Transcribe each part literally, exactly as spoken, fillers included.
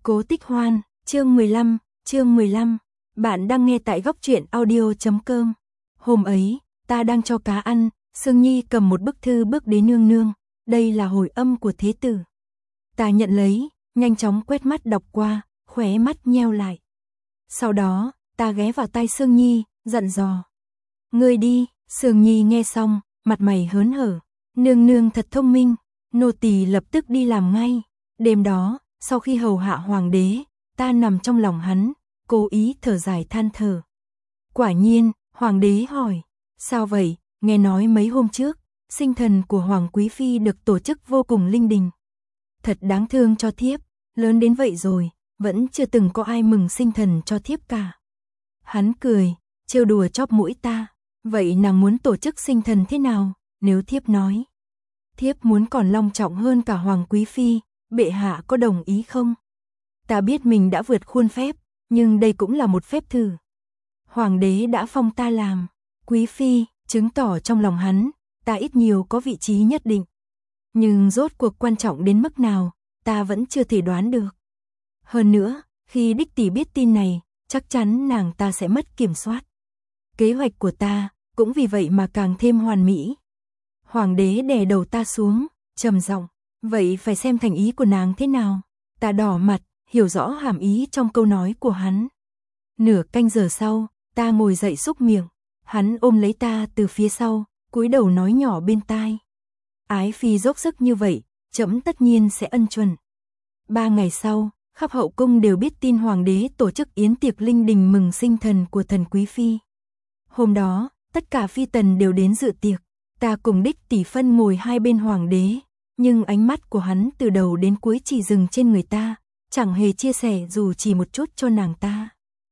Cố Tích Hoan, chương mười lăm, chương mười lăm. Bạn đang nghe tại góc truyện audio chấm com. Hôm ấy, ta đang cho cá ăn, Sương Nhi cầm một bức thư bước đến nương nương, đây là hồi âm của thế tử. Ta nhận lấy, nhanh chóng quét mắt đọc qua, khóe mắt nheo lại. Sau đó, ta ghé vào tai Sương Nhi, dặn dò. Ngươi đi. Sương Nhi nghe xong, mặt mày hớn hở. Nương nương thật thông minh, nô tỳ lập tức đi làm ngay. Đêm đó, sau khi hầu hạ hoàng đế, ta nằm trong lòng hắn, cố ý thở dài than thở. Quả nhiên, hoàng đế hỏi, sao vậy, nghe nói mấy hôm trước, sinh thần của hoàng quý phi được tổ chức vô cùng linh đình. Thật đáng thương cho thiếp, lớn đến vậy rồi, vẫn chưa từng có ai mừng sinh thần cho thiếp cả. Hắn cười, trêu đùa chóp mũi ta, vậy nàng muốn tổ chức sinh thần thế nào, nếu thiếp nói. Thiếp muốn còn long trọng hơn cả hoàng quý phi, bệ hạ có đồng ý không? Ta biết mình đã vượt khuôn phép, nhưng đây cũng là một phép thử. Hoàng đế đã phong ta làm quý phi, chứng tỏ trong lòng hắn, ta ít nhiều có vị trí nhất định. Nhưng rốt cuộc quan trọng đến mức nào, ta vẫn chưa thể đoán được. Hơn nữa, khi đích tỷ biết tin này, chắc chắn nàng ta sẽ mất kiểm soát. Kế hoạch của ta, cũng vì vậy mà càng thêm hoàn mỹ. Hoàng đế đè đầu ta xuống, trầm giọng, vậy phải xem thành ý của nàng thế nào. Ta đỏ mặt, hiểu rõ hàm ý trong câu nói của hắn. Nửa canh giờ sau, ta ngồi dậy xúc miệng, hắn ôm lấy ta từ phía sau, cúi đầu nói nhỏ bên tai. Ái phi dốc sức như vậy, trẫm tất nhiên sẽ ân chuẩn. Ba ngày sau, khắp hậu cung đều biết tin hoàng đế tổ chức yến tiệc linh đình mừng sinh thần của thần quý phi. Hôm đó, tất cả phi tần đều đến dự tiệc, ta cùng đích tỷ phân ngồi hai bên hoàng đế, nhưng ánh mắt của hắn từ đầu đến cuối chỉ dừng trên người ta, chẳng hề chia sẻ dù chỉ một chút cho nàng ta.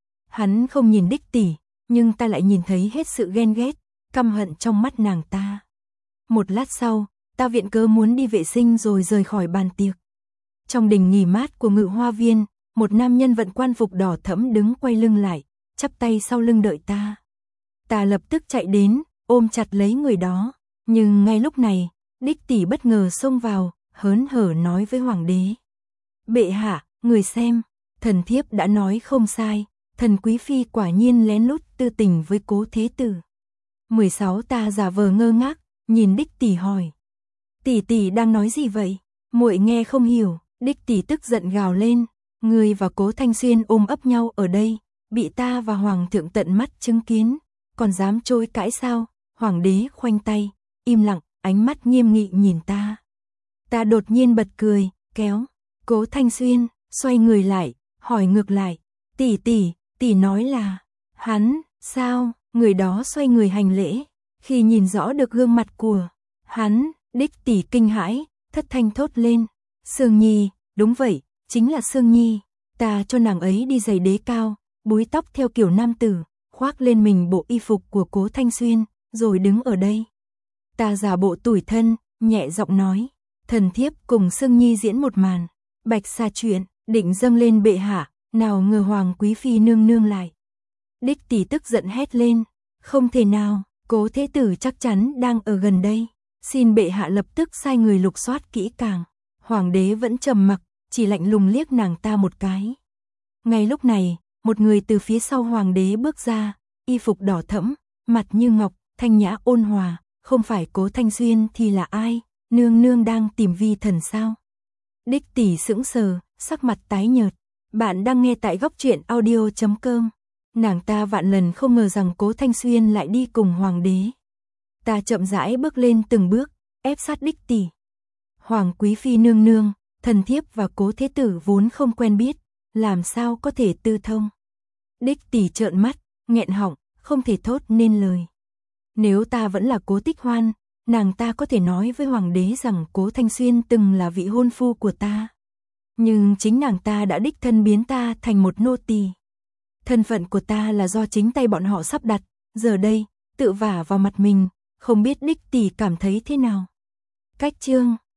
Hắn không nhìn đích tỷ, nhưng ta lại nhìn thấy hết sự ghen ghét, căm hận trong mắt nàng ta. Một lát sau, ta viện cớ muốn đi vệ sinh rồi rời khỏi bàn tiệc. Trong đình nghỉ mát của Ngự Hoa Viên, một nam nhân vận quan phục đỏ thẫm đứng quay lưng lại, chắp tay sau lưng đợi ta. Ta lập tức chạy đến, ôm chặt lấy người đó, nhưng ngay lúc này, đích tỷ bất ngờ xông vào, hớn hở nói với hoàng đế. Bệ hạ, người xem, thần thiếp đã nói không sai, thần quý phi quả nhiên lén lút tư tình với cố thế tử. mười sáu Ta giả vờ ngơ ngác, nhìn đích tỷ hỏi. Tỷ tỷ đang nói gì vậy? Muội nghe không hiểu. Đích tỷ tức giận gào lên, người và Cố Thanh Xuyên ôm ấp nhau ở đây, bị ta và hoàng thượng tận mắt chứng kiến, còn dám chối cãi sao? Hoàng đế khoanh tay, im lặng, ánh mắt nghiêm nghị nhìn ta. Ta đột nhiên bật cười, kéo Cố Thanh Xuyên, xoay người lại, hỏi ngược lại, tỷ tỷ, tỷ nói là hắn, sao? Người đó xoay người hành lễ, khi nhìn rõ được gương mặt của hắn, đích tỷ kinh hãi, thất thanh thốt lên. Sương Nhi, đúng vậy, chính là Sương Nhi, ta cho nàng ấy đi giày đế cao, búi tóc theo kiểu nam tử, khoác lên mình bộ y phục của Cố Thanh Xuyên, rồi đứng ở đây. Ta giả bộ tủi thân, nhẹ giọng nói, thần thiếp cùng Sương Nhi diễn một màn, bạch xa chuyện, định dâng lên bệ hạ, nào ngờ hoàng quý phi nương nương lại. Đích tỷ tức giận hét lên, không thể nào, Cố thế tử chắc chắn đang ở gần đây, xin bệ hạ lập tức sai người lục soát kỹ càng. Hoàng đế vẫn trầm mặc, chỉ lạnh lùng liếc nàng ta một cái. Ngay lúc này, một người từ phía sau hoàng đế bước ra, y phục đỏ thẫm, mặt như ngọc, thanh nhã ôn hòa, không phải Cố Thanh Xuyên thì là ai? Nương nương đang tìm vi thần sao? Đích tỷ sững sờ, sắc mặt tái nhợt. Bạn đang nghe tại góc truyện audio chấm com. Nàng ta vạn lần không ngờ rằng Cố Thanh Xuyên lại đi cùng hoàng đế. Ta chậm rãi bước lên từng bước, ép sát đích tỷ. Hoàng quý phi nương nương, thần thiếp và Cố thế tử vốn không quen biết, làm sao có thể tư thông. Đích tỷ trợn mắt, nghẹn họng, không thể thốt nên lời. Nếu ta vẫn là Cố Tích Hoan, nàng ta có thể nói với hoàng đế rằng Cố Thanh Xuyên từng là vị hôn phu của ta. Nhưng chính nàng ta đã đích thân biến ta thành một nô tỳ. Thân phận của ta là do chính tay bọn họ sắp đặt, giờ đây, tự vả vào mặt mình, không biết đích tỷ cảm thấy thế nào. Cách chương